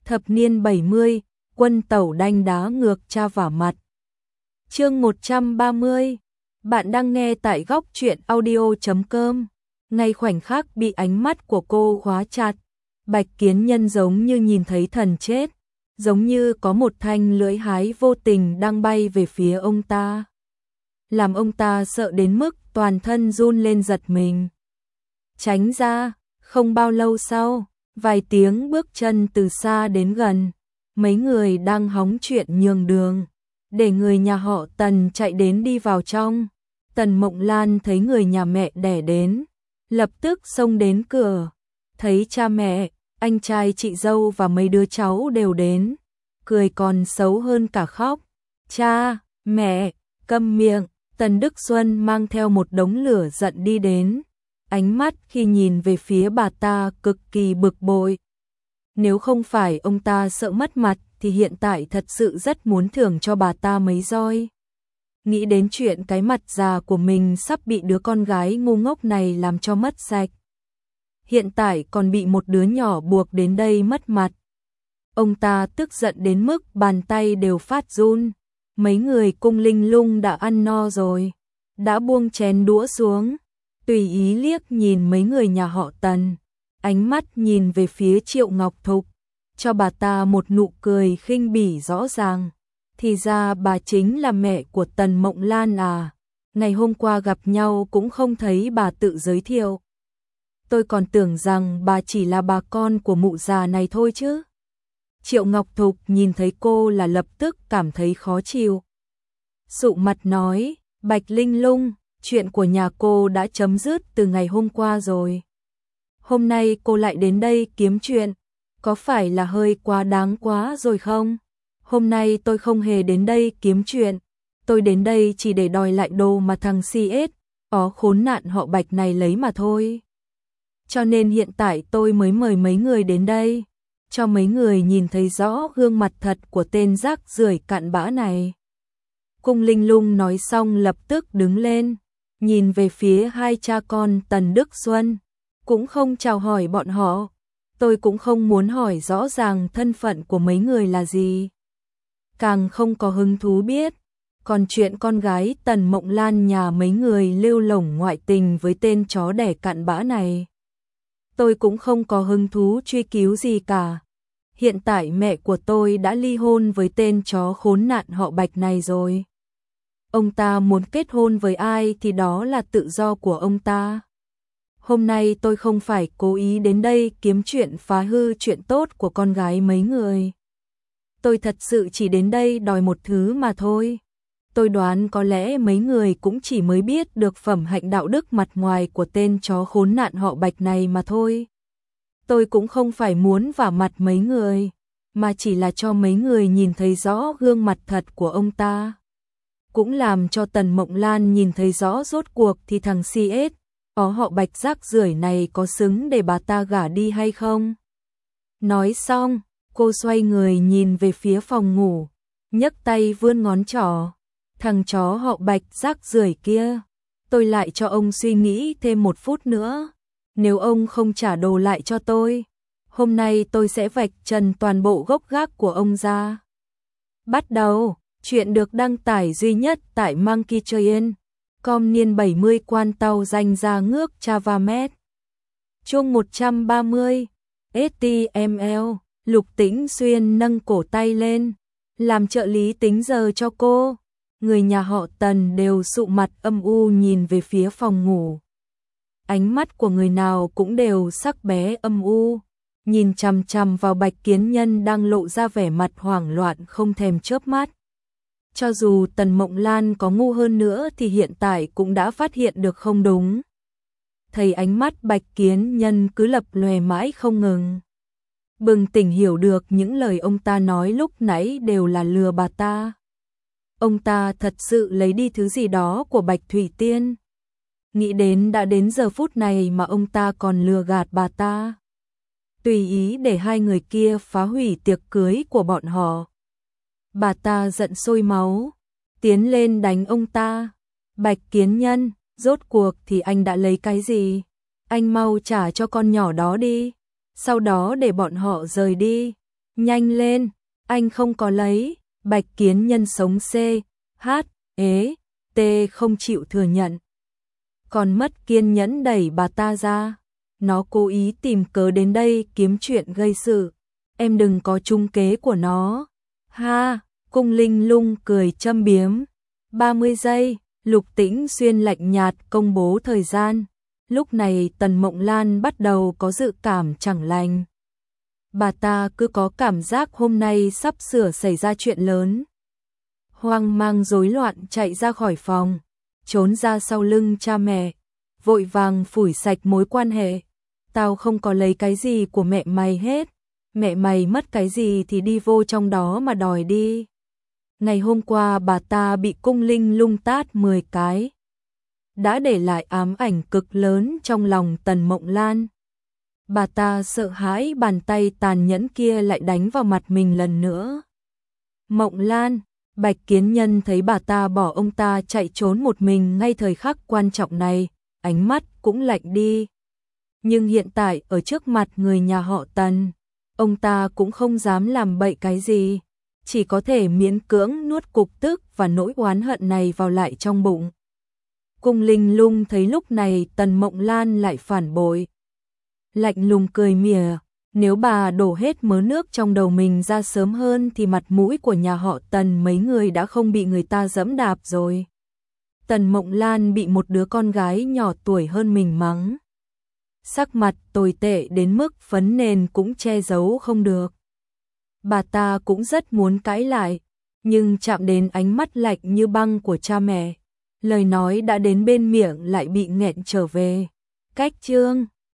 Thập niên 70, quân tẩu đanh đá ngược cha vả mặt. Chương 130. Bạn đang nghe tại góc truyện audio.com. Ngay khoảnh khắc bị ánh mắt của cô khóa chặt, Bạch Kiến Nhân giống như nhìn thấy thần chết, giống như có một thanh lưỡi hái vô tình đang bay về phía ông ta, làm ông ta sợ đến mức toàn thân run lên giật mình. Tránh ra. Không bao lâu sau, vài tiếng bước chân từ xa đến gần, mấy người đang hóng chuyện nhường đường, để người nhà họ Tần chạy đến đi vào trong. Tần Mộng Lan thấy người nhà mẹ đẻ đến, lập tức xông đến cửa, thấy cha mẹ, anh trai chị dâu và mấy đứa cháu đều đến, cười còn xấu hơn cả khóc. Cha, mẹ, câm miệng. Tần Đức Xuân mang theo một đống lửa giận đi đến, ánh mắt khi nhìn về phía bà ta cực kỳ bực bội. Nếu không phải ông ta sợ mất mặt thì hiện tại thật sự rất muốn thưởng cho bà ta mấy roi. Nghĩ đến chuyện cái mặt già của mình sắp bị đứa con gái ngu ngốc này làm cho mất sạch. Hiện tại còn bị một đứa nhỏ buộc đến đây mất mặt. Ông ta tức giận đến mức bàn tay đều phát run. Mấy người Cung Linh Lung đã ăn no rồi, đã buông chén đũa xuống, tùy ý liếc nhìn mấy người nhà họ Tần, ánh mắt nhìn về phía Triệu Ngọc Thục, cho bà ta một nụ cười khinh bỉ rõ ràng. Thì ra bà chính là mẹ của Tần Mộng Lan à, ngày hôm qua gặp nhau cũng không thấy bà tự giới thiệu. Tôi còn tưởng rằng bà chỉ là bà con của mụ già này thôi chứ. Triệu Ngọc Thục nhìn thấy cô là lập tức cảm thấy khó chịu. Sụ mặt nói, Bạch Linh Lung, chuyện của nhà cô đã chấm dứt từ ngày hôm qua rồi. Hôm nay cô lại đến đây kiếm chuyện, có phải là hơi quá đáng quá rồi không? Hôm nay tôi không hề đến đây kiếm chuyện, tôi đến đây chỉ để đòi lại đồ mà thằng CS, ó khốn nạn họ Bạch này lấy mà thôi. Cho nên hiện tại tôi mới mời mấy người đến đây, cho mấy người nhìn thấy rõ gương mặt thật của tên rác rưởi cặn bã này. Cung Linh Lung nói xong lập tức đứng lên, nhìn về phía hai cha con Tần Đức Xuân, cũng không chào hỏi bọn họ. Tôi cũng không muốn hỏi rõ ràng thân phận của mấy người là gì, càng không có hứng thú biết. Còn chuyện con gái Tần Mộng Lan nhà mấy người lêu lổng ngoại tình với tên chó đẻ cặn bã này, tôi cũng không có hứng thú truy cứu gì cả. Hiện tại mẹ của tôi đã ly hôn với tên chó khốn nạn họ Bạch này rồi. Ông ta muốn kết hôn với ai thì đó là tự do của ông ta. Hôm nay tôi không phải cố ý đến đây kiếm chuyện phá hư chuyện tốt của con gái mấy người. Tôi thật sự chỉ đến đây đòi một thứ mà thôi. Tôi đoán có lẽ mấy người cũng chỉ mới biết được phẩm hạnh đạo đức mặt ngoài của tên chó khốn nạn họ Bạch này mà thôi. Tôi cũng không phải muốn vả mặt mấy người, mà chỉ là cho mấy người nhìn thấy rõ gương mặt thật của ông ta. Cũng làm cho Tần Mộng Lan nhìn thấy rõ rốt cuộc thì thằng CS, ó họ Bạch rác rưởi này có xứng để bà ta gả đi hay không. Nói xong, cô xoay người nhìn về phía phòng ngủ, nhấc tay vươn ngón trỏ. Thằng chó họ Bạch rác rưởi kia, tôi lại cho ông suy nghĩ thêm 1 phút nữa. Nếu ông không trả đồ lại cho tôi, hôm nay tôi sẽ vạch trần toàn bộ gốc gác của ông ra. Bắt đầu, chuyện được đăng tải duy nhất tại Monkey Train, com niên 70 quan tàu danh ra ngước Chavamet. Chương 130, STML, Lục Tĩnh Xuyên nâng cổ tay lên, làm trợ lý tính giờ cho cô. Người nhà họ Tần đều sụ mặt âm u nhìn về phía phòng ngủ. Ánh mắt của người nào cũng đều sắc bé âm u, nhìn chằm chằm vào Bạch Kiến Nhân đang lộ ra vẻ mặt hoảng loạn không thèm chớp mắt. Cho dù Tần Mộng Lan có ngu hơn nữa thì hiện tại cũng đã phát hiện được không đúng. Thấy ánh mắt Bạch Kiến Nhân cứ lập lòe mãi không ngừng, bừng tỉnh hiểu được những lời ông ta nói lúc nãy đều là lừa bà ta. Ông ta thật sự lấy đi thứ gì đó của Bạch Thủy Tiên. Nghĩ đến đã đến giờ phút này mà ông ta còn lừa gạt bà ta, tùy ý để hai người kia phá hủy tiệc cưới của bọn họ. Bà ta giận sôi máu, tiến lên đánh ông ta. Bạch Kiến Nhân, rốt cuộc thì anh đã lấy cái gì? Anh mau trả cho con nhỏ đó đi, sau đó để bọn họ rời đi. Nhanh lên, anh không có lấy. Bạch Kiến Nhân sống C, H, ế, T không chịu thừa nhận. Còn mất kiên nhẫn đẩy bà ta ra. Nó cố ý tìm cớ đến đây kiếm chuyện gây sự. Em đừng có trúng kế của nó. Ha, Cung Linh Lung cười châm biếm. 30 giây, Lục Tĩnh Xuyên lạnh nhạt công bố thời gian. Lúc này Tần Mộng Lan bắt đầu có dự cảm chẳng lành. Bà ta cứ có cảm giác hôm nay sắp sửa xảy ra chuyện lớn. Hoang mang rối loạn chạy ra khỏi phòng, trốn ra sau lưng cha mẹ, vội vàng phủi sạch mối quan hệ. Tao không có lấy cái gì của mẹ mày hết. Mẹ mày mất cái gì thì đi vô trong đó mà đòi đi. Ngày hôm qua bà ta bị Cung Linh Lung tát 10 cái. Đã để lại ám ảnh cực lớn trong lòng Tần Mộng Lan. Bà ta sợ hãi bàn tay tàn nhẫn kia lại đánh vào mặt mình lần nữa. Mộng Lan, Bạch Kiến Nhân thấy bà ta bỏ ông ta chạy trốn một mình ngay thời khắc quan trọng này, ánh mắt cũng lạnh đi. Nhưng hiện tại ở trước mặt người nhà họ Tần, ông ta cũng không dám làm bậy cái gì, chỉ có thể miễn cưỡng nuốt cục tức và nỗi oán hận này vào lại trong bụng. Cung Linh Lung thấy lúc này Tần Mộng Lan lại phản bội. Lạnh lùng cười mỉa, nếu bà đổ hết mớ nước trong đầu mình ra sớm hơn thì mặt mũi của nhà họ Tần mấy người đã không bị người ta giẫm đạp rồi. Tần Mộng Lan bị một đứa con gái nhỏ tuổi hơn mình mắng. Sắc mặt tồi tệ đến mức phấn nền cũng che giấu không được. Bà ta cũng rất muốn cãi lại, nhưng chạm đến ánh mắt lạnh như băng của cha mẹ. Lời nói đã đến bên miệng lại bị nghẹn trở về. Cách chương